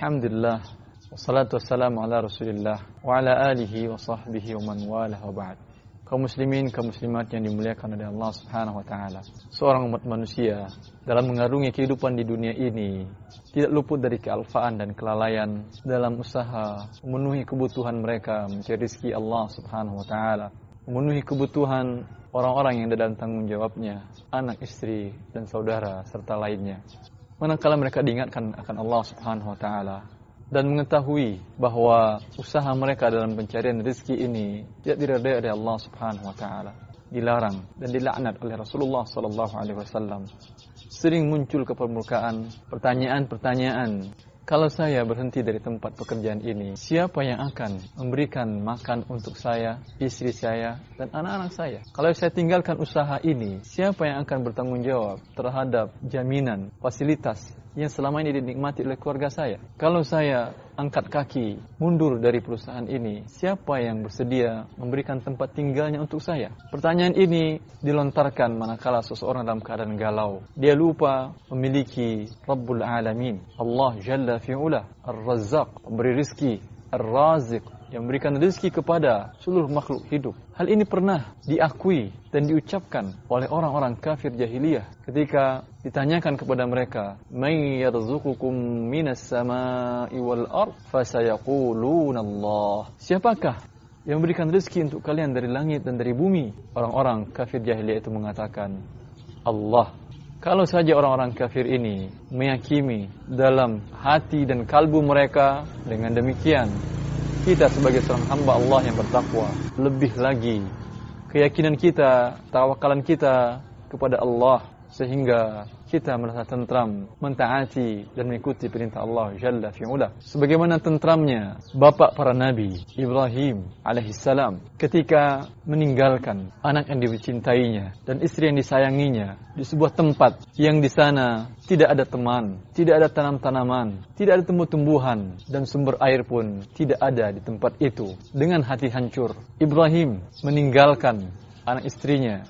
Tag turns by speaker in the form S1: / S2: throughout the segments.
S1: Alhamdulillah, wassalatu wassalamu ala rasulillah wa ala alihi wa sahbihi wa man walah wa ba'd. Kaum muslimin, kaum muslimat yang dimuliakan oleh Allah subhanahu wa ta'ala, seorang umat manusia dalam mengarungi kehidupan di dunia ini tidak luput dari kealfaan dan kelalaian dalam usaha memenuhi kebutuhan mereka mencari rezeki Allah subhanahu wa ta'ala, memenuhi kebutuhan orang-orang yang dalam tanggung jawabnya, anak, istri, dan saudara serta lainnya. Manakala mereka diingatkan akan Allah subhanahu wa ta'ala dan mengetahui bahwa usaha mereka dalam pencarian rezeki ini tidak diridai oleh Allah subhanahu wa ta'ala, dilarang dan dilaknat oleh Rasulullah sallallahu alaihi wasallam, sering muncul ke permukaan pertanyaan-pertanyaan. Kalau saya berhenti dari tempat pekerjaan ini, siapa yang akan memberikan makan untuk saya, istri saya, dan anak-anak saya? Kalau saya tinggalkan usaha ini, siapa yang akan bertanggung jawab terhadap jaminan, fasilitas yang selama ini dinikmati oleh keluarga saya? Kalau saya angkat kaki, mundur dari perusahaan ini, siapa yang bersedia memberikan tempat tinggalnya untuk saya? Pertanyaan ini dilontarkan manakala seseorang dalam keadaan galau. Dia lupa memiliki Rabbul Alamin, Allah Jalla fi'ula, Ar-Razzaq, pemberi rizki, Ar-Raziq, yang memberikan rezeki kepada seluruh makhluk hidup. Hal ini pernah diakui dan diucapkan oleh orang-orang kafir jahiliyah ketika ditanyakan kepada mereka, "May yarzuqukum minas sama'i wal ard?" Fasayaquluna Allah. Siapakah yang memberikan rezeki untuk kalian dari langit dan dari bumi? Orang-orang kafir jahiliyah itu mengatakan, Allah. Kalau saja orang-orang kafir ini meyakini dalam hati dan kalbu mereka, dengan demikian kita sebagai seorang hamba Allah yang bertakwa, lebih lagi keyakinan kita, tawakalan kita kepada Allah, sehingga kita merasa tentram, mentaati dan mengikuti perintah Allah Jalla fi'ula. Sebagaimana tentramnya bapak para nabi, Ibrahim alaihissalam, ketika meninggalkan anak yang dicintainya dan istri yang disayanginya di sebuah tempat yang di sana tidak ada teman, tidak ada tanam-tanaman, tidak ada tumbuh-tumbuhan, dan sumber air pun tidak ada di tempat itu. Dengan hati hancur, Ibrahim meninggalkan anak istrinya.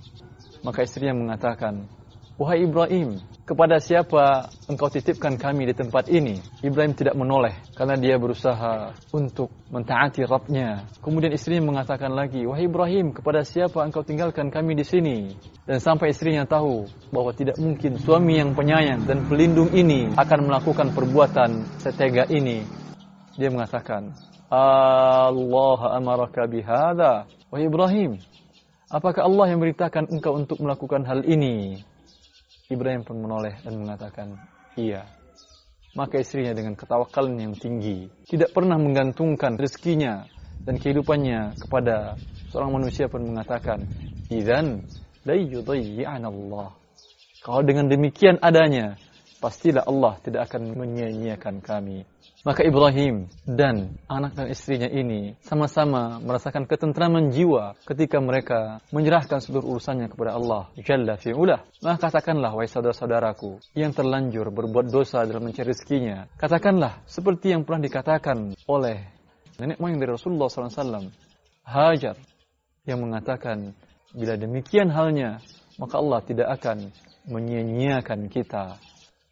S1: Maka istrinya mengatakan, "Wahai Ibrahim, kepada siapa engkau titipkan kami di tempat ini?" Ibrahim tidak menoleh karena dia berusaha untuk mentaati Rabbnya. Kemudian istrinya mengatakan lagi, "Wahai Ibrahim, kepada siapa engkau tinggalkan kami di sini?" Dan sampai istrinya tahu bahwa tidak mungkin suami yang penyayang dan pelindung ini akan melakukan perbuatan setega ini, dia mengatakan, "Allah amaraka bihadza." Wahai Ibrahim, apakah Allah yang merintahkan engkau untuk melakukan hal ini? Ibrahim pun menoleh dan mengatakan, iya. Maka istrinya dengan ketawakalan yang tinggi, tidak pernah menggantungkan rezekinya dan kehidupannya kepada seorang manusia, pun mengatakan, idzan la yudayyi'ana Allah. Kalau dengan demikian adanya, pastilah Allah tidak akan menyia-nyiakan kami. Maka Ibrahim dan anak dan istrinya ini sama-sama merasakan ketentraman jiwa ketika mereka menyerahkan seluruh urusannya kepada Allah Jalla fi'ula. Maka katakanlah, wahai saudara-saudaraku yang terlanjur berbuat dosa dalam mencari rezekinya, katakanlah seperti yang pernah dikatakan oleh nenek moyang dari Rasulullah SAW, Hajar, yang mengatakan, bila demikian halnya, maka Allah tidak akan menyia-nyiakan kita.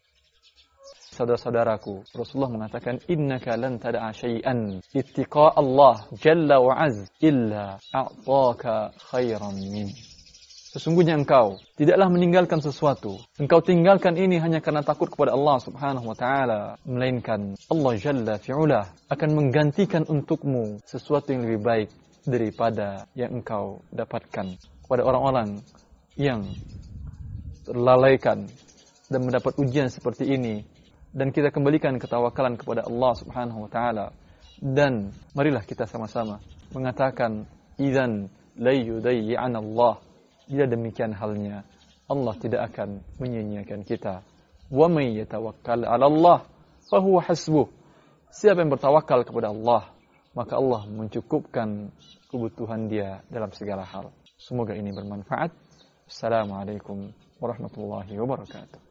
S1: Saudara-saudaraku, Rasulullah mengatakan, innaka lan tada'a syai'an ittiqa Allah jalla wa az illa a'taka khairan min. Sesungguhnya engkau tidaklah meninggalkan sesuatu, engkau tinggalkan ini hanya karena takut kepada Allah subhanahu wa ta'ala, melainkan Allah Jalla fi'ula akan menggantikan untukmu sesuatu yang lebih baik daripada yang engkau dapatkan. Kepada orang-orang yang terlalaikan dan mendapat ujian seperti ini, dan kita kembalikan ketawakalan kepada Allah subhanahu wa ta'ala, dan marilah kita sama-sama mengatakan, idzan la yudayyi'ana Allah. Bila demikian halnya, Allah tidak akan menyia-nyiakan kita. Wa may yatawakkal 'ala Allah fa huwa hasbuh. Siapa yang bertawakal kepada Allah, maka Allah mencukupkan kebutuhan dia dalam segala hal. Semoga ini bermanfaat. Assalamualaikum warahmatullahi wabarakatuh.